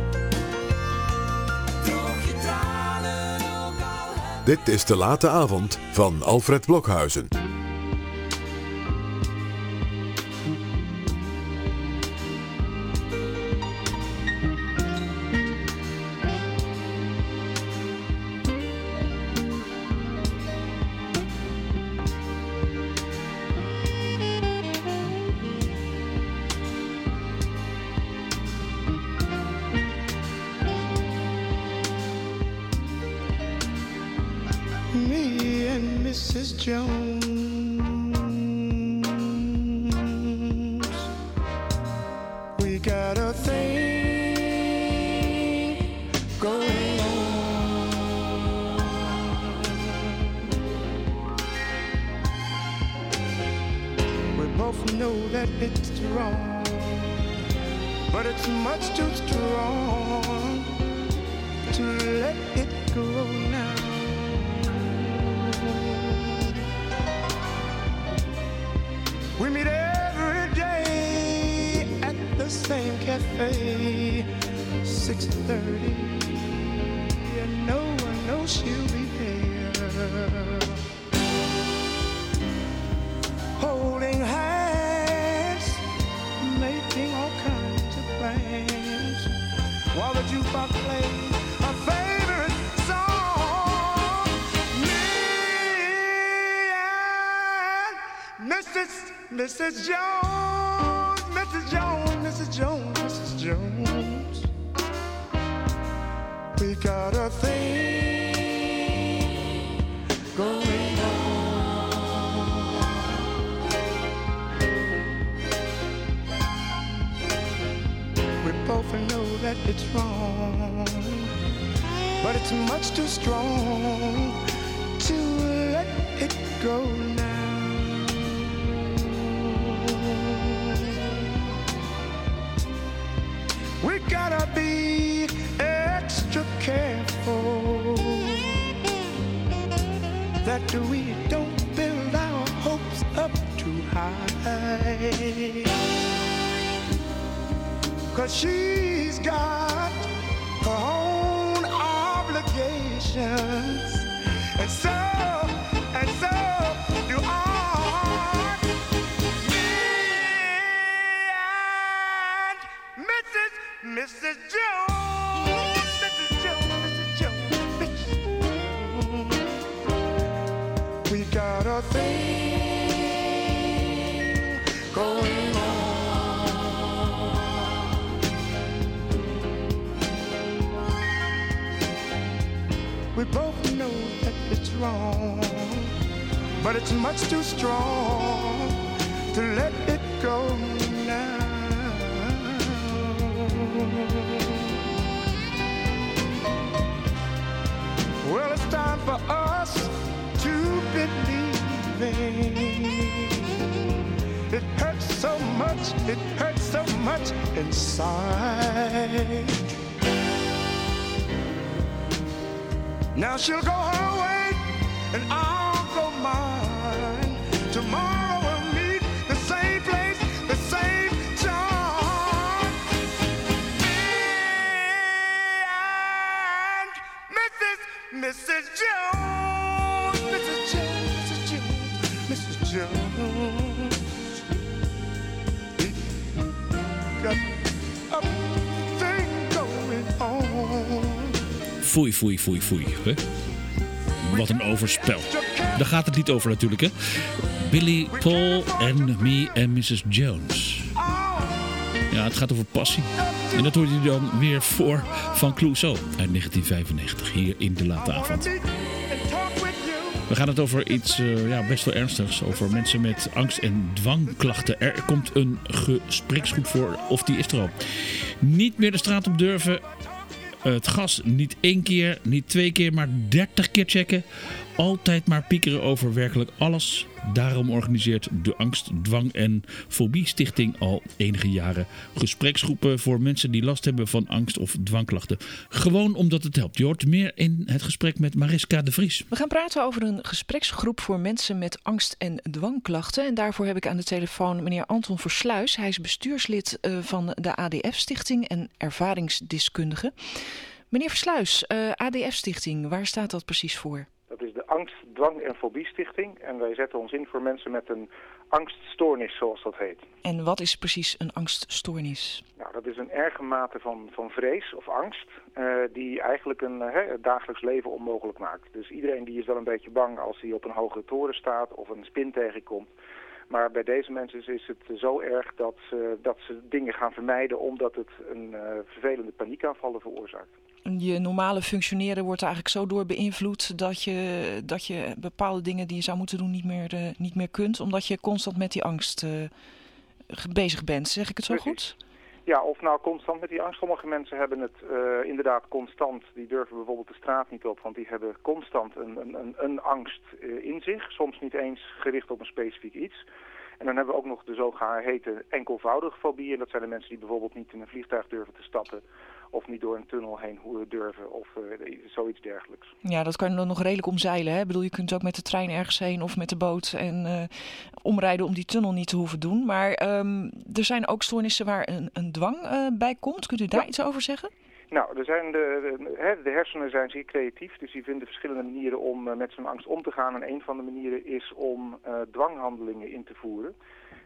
Droog je tranen, ook al heb Dit is De Late Avond van Alfred Blokhuizen. Me and Mrs. Jones, we got a thing going on. We both know that it's wrong, but it's much too strong to let it go now. We meet every day at the same cafe, 6:30, and no one knows she'll be there. Holding hands, making all kinds of plans, while the jukebox plays a favorite song. Me and Mrs. Jones, Mrs. Jones, Mrs. Jones, Mrs. Jones. We got a thing going on. We both know that it's wrong, but it's much too strong to let it go now. We gotta be extra careful that we don't build our hopes up too high, 'cause she's got her own obligations, and so do I. Me and Mrs. Jones, Mrs. Jones, Mrs. Jones, Mrs. Jones. We got a thing going on. We both know that it's wrong, but it's much too strong to let it go now. Well, it's time for us to believe. It hurts so much inside. Now she'll go her way and I'll go mine. Tomorrow we'll meet the same place, the same time. Me and Mrs. Jones, Mrs. Jones, Mrs. Jones, Mrs. Jones. We got a thing going on. Foei, foei, foei, foei. Hè? Wat een overspel. Daar gaat het niet over natuurlijk, hè. Billy, Paul en Me and Mrs. Jones. Ja, het gaat over passie. En dat hoort u dan weer voor van Clouseau uit 1995, hier in de late avond. We gaan het over iets best wel ernstigs, over mensen met angst- en dwangklachten. Er komt een gespreksgroep voor, of die is er al. Niet meer de straat op durven. Het gas niet 1 keer, niet 2 keer, maar 30 keer checken. Altijd maar piekeren over werkelijk alles. Daarom organiseert de Angst, Dwang en Fobie Stichting al enige jaren gespreksgroepen voor mensen die last hebben van angst- of dwangklachten. Gewoon omdat het helpt. Je hoort meer in het gesprek met Mariska de Vries. We gaan praten over een gespreksgroep voor mensen met angst- en dwangklachten. En daarvoor heb ik aan de telefoon meneer Anton Versluis. Hij is bestuurslid van de ADF-stichting en ervaringsdeskundige. Meneer Versluis, ADF-stichting, waar staat dat precies voor? Dat is de Angst, Dwang en Fobie Stichting. En wij zetten ons in voor mensen met een angststoornis, zoals dat heet. En wat is precies een angststoornis? Nou, dat is een erge mate van vrees of angst die eigenlijk het dagelijks leven onmogelijk maakt. Dus iedereen die is wel een beetje bang als hij op een hoge toren staat of een spin tegenkomt. Maar bij deze mensen is het zo erg dat ze dingen gaan vermijden omdat het een vervelende paniekaanvallen veroorzaakt. Je normale functioneren wordt er eigenlijk zo door beïnvloed dat je bepaalde dingen die je zou moeten doen niet meer kunt, omdat je constant met die angst bezig bent. Zeg ik het zo goed? Ja, of nou constant met die angst. Sommige mensen hebben het inderdaad constant. Die durven bijvoorbeeld de straat niet op, want die hebben constant een angst in zich. Soms niet eens gericht op een specifiek iets. En dan hebben we ook nog de zogeheten enkelvoudige fobie. En dat zijn de mensen die bijvoorbeeld niet in een vliegtuig durven te stappen. of niet door een tunnel heen durven of zoiets dergelijks. Ja, dat kan dan nog redelijk omzeilen. Hè? Ik bedoel, je kunt ook met de trein ergens heen of met de boot en omrijden om die tunnel niet te hoeven doen. Maar er zijn ook stoornissen waar een dwang bij komt. Kunt u daar iets over zeggen? Nou, er zijn de hersenen zijn zeer creatief, dus die vinden verschillende manieren om met zo'n angst om te gaan. En een van de manieren is om dwanghandelingen in te voeren.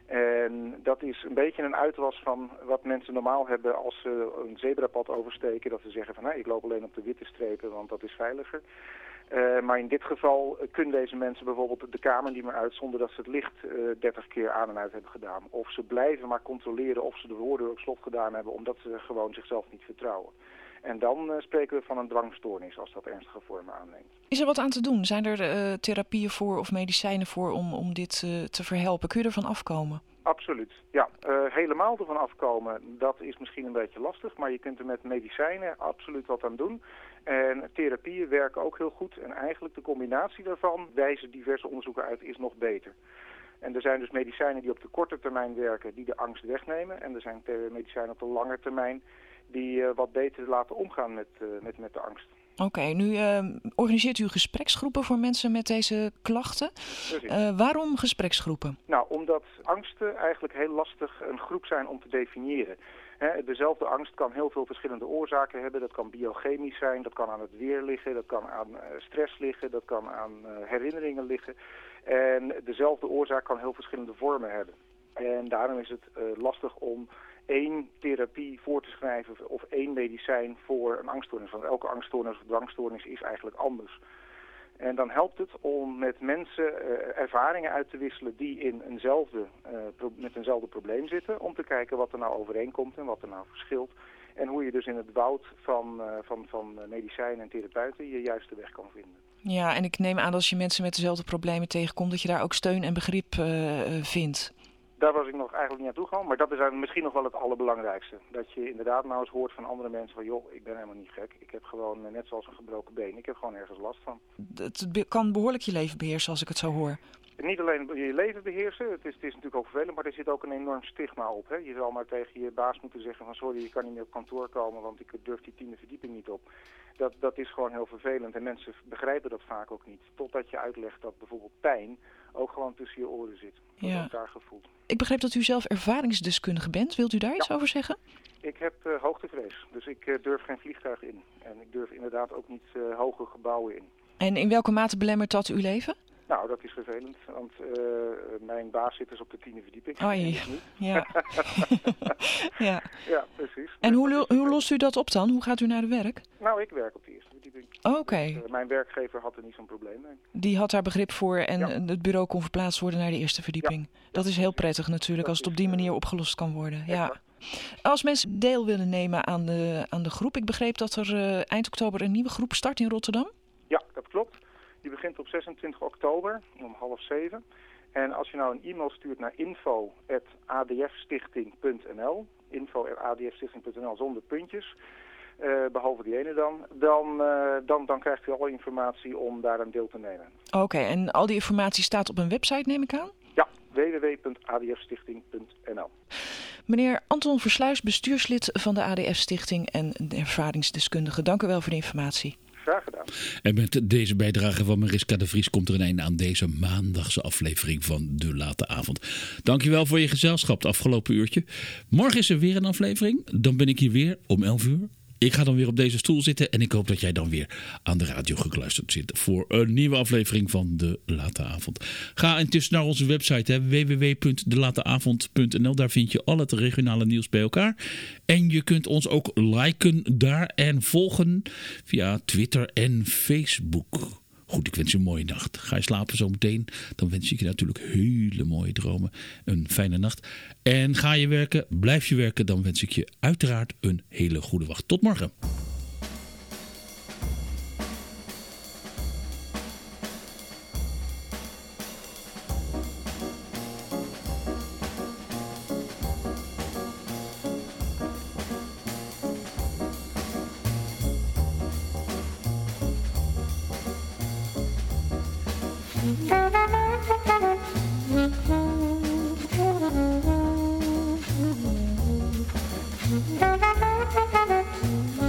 En dat is een beetje een uitwas van wat mensen normaal hebben als ze een zebrapad oversteken. Dat ze zeggen van, ik loop alleen op de witte strepen, want dat is veiliger. Maar in dit geval kunnen deze mensen bijvoorbeeld de kamer niet meer uit zonder dat ze het licht 30 keer aan en uit hebben gedaan. Of ze blijven maar controleren of ze de voordeur op slot gedaan hebben omdat ze gewoon zichzelf niet vertrouwen. En dan spreken we van een dwangstoornis als dat ernstige vormen aanneemt. Is er wat aan te doen? Zijn er therapieën voor of medicijnen voor om dit te verhelpen? Kun je ervan afkomen? Absoluut, ja. Helemaal ervan afkomen, dat is misschien een beetje lastig, maar je kunt er met medicijnen absoluut wat aan doen. En therapieën werken ook heel goed en eigenlijk de combinatie daarvan, wijzen diverse onderzoeken uit, is nog beter. En er zijn dus medicijnen die op de korte termijn werken, die de angst wegnemen. En er zijn medicijnen op de lange termijn die wat beter laten omgaan met de angst. Oké, nu organiseert u gespreksgroepen voor mensen met deze klachten. Waarom gespreksgroepen? Nou, omdat angsten eigenlijk heel lastig een groep zijn om te definiëren. Dezelfde angst kan heel veel verschillende oorzaken hebben. Dat kan biochemisch zijn, dat kan aan het weer liggen, dat kan aan stress liggen, dat kan aan herinneringen liggen. En dezelfde oorzaak kan heel verschillende vormen hebben. En daarom is het lastig om één therapie voor te schrijven of één medicijn voor een angststoornis. Want elke angststoornis of dwangstoornis is eigenlijk anders. En dan helpt het om met mensen ervaringen uit te wisselen die in met eenzelfde probleem zitten. Om te kijken wat er nou overeenkomt en wat er nou verschilt. En hoe je dus in het woud van medicijnen en therapeuten je juiste weg kan vinden. Ja, en ik neem aan dat als je mensen met dezelfde problemen tegenkomt, dat je daar ook steun en begrip vindt. Daar was ik nog eigenlijk niet aan toegekomen, maar dat is misschien nog wel het allerbelangrijkste. Dat je inderdaad nou eens hoort van andere mensen van, joh, ik ben helemaal niet gek. Ik heb gewoon, net zoals een gebroken been, ik heb gewoon ergens last van. Het kan behoorlijk je leven beheersen als ik het zo hoor. Niet alleen je leven beheersen, het is natuurlijk ook vervelend, maar er zit ook een enorm stigma op. Hè? Je zal maar tegen je baas moeten zeggen van, sorry, je kan niet meer op kantoor komen, want ik durf die 10e verdieping niet op. Dat is gewoon heel vervelend en mensen begrijpen dat vaak ook niet. Totdat je uitlegt dat bijvoorbeeld pijn ook gewoon tussen je oren zit. Dat is daar gevoeld. Ik begreep dat u zelf ervaringsdeskundige bent. Wilt u daar iets over zeggen? Ik heb hoogtevrees, dus ik durf geen vliegtuig in. En ik durf inderdaad ook niet hoge gebouwen in. En in welke mate belemmert dat uw leven? Nou, dat is vervelend, want mijn baas zit dus op de 10e verdieping. Oei, ja. Ja. Ja, precies. En hoe lost u dat op dan? Hoe gaat u naar de werk? Nou, ik werk op de eerste verdieping. Oké. Dus, mijn werkgever had er niet zo'n probleem mee. Die had daar begrip voor en het bureau kon verplaatst worden naar de eerste verdieping. Ja. Dat is heel prettig natuurlijk, als het op die manier opgelost kan worden. Ja. Als mensen deel willen nemen aan de groep, ik begreep dat er eind oktober een nieuwe groep start in Rotterdam? Ja, dat klopt. Die begint op 26 oktober om 6:30. En als je nou een e-mail stuurt naar info@adfstichting.nl, info@adfstichting.nl zonder puntjes, behalve die ene dan krijgt u alle informatie om daar aan deel te nemen. Oké, en al die informatie staat op een website, neem ik aan? Ja, www.adfstichting.nl. Meneer Anton Versluys, bestuurslid van de ADF Stichting en ervaringsdeskundige. Dank u wel voor de informatie. Graag gedaan. En met deze bijdrage van Mariska de Vries komt er een einde aan deze maandagse aflevering van De Late Avond. Dankjewel voor je gezelschap het afgelopen uurtje. Morgen is er weer een aflevering. Dan ben ik hier weer om 11:00. Ik ga dan weer op deze stoel zitten en ik hoop dat jij dan weer aan de radio gekluisterd zit voor een nieuwe aflevering van De Late Avond. Ga intussen naar onze website www.delateavond.nl. Daar vind je al het regionale nieuws bij elkaar. En je kunt ons ook liken daar en volgen via Twitter en Facebook. Goed, ik wens je een mooie nacht. Ga je slapen zo meteen, dan wens ik je natuurlijk hele mooie dromen. Een fijne nacht. En ga je werken, blijf je werken, dan wens ik je uiteraard een hele goede wacht. Tot morgen. Thank you.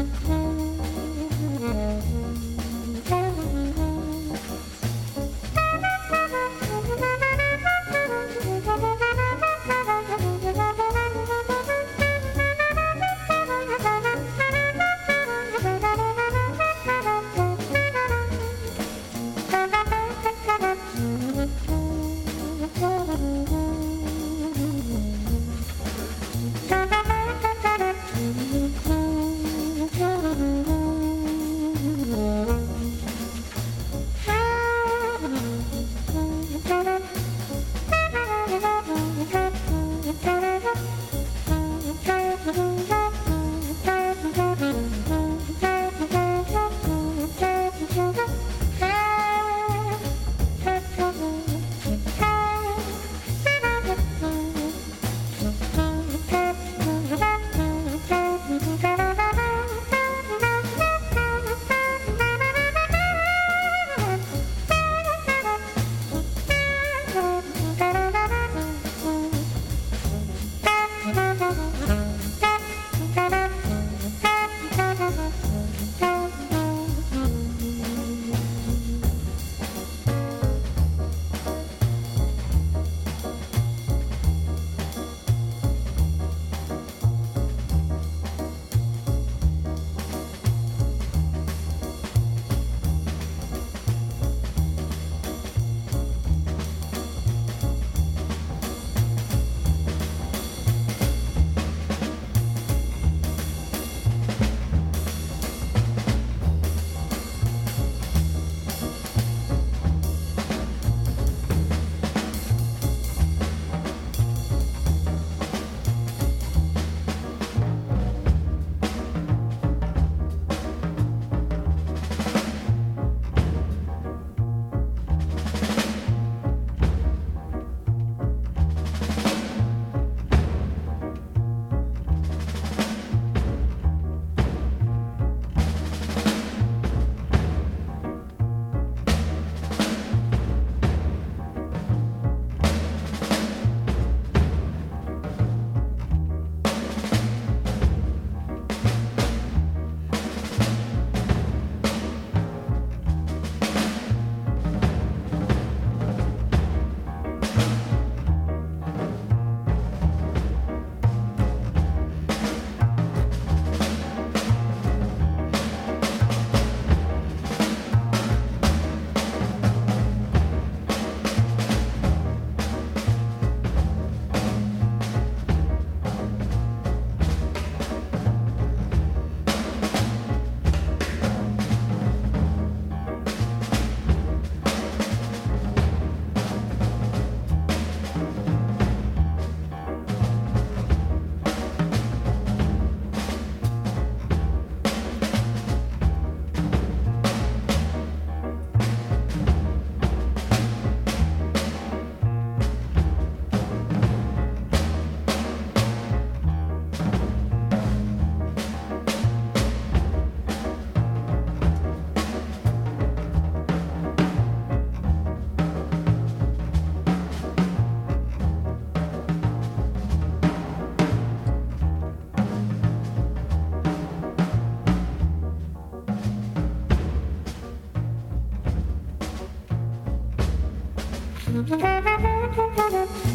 Thank you.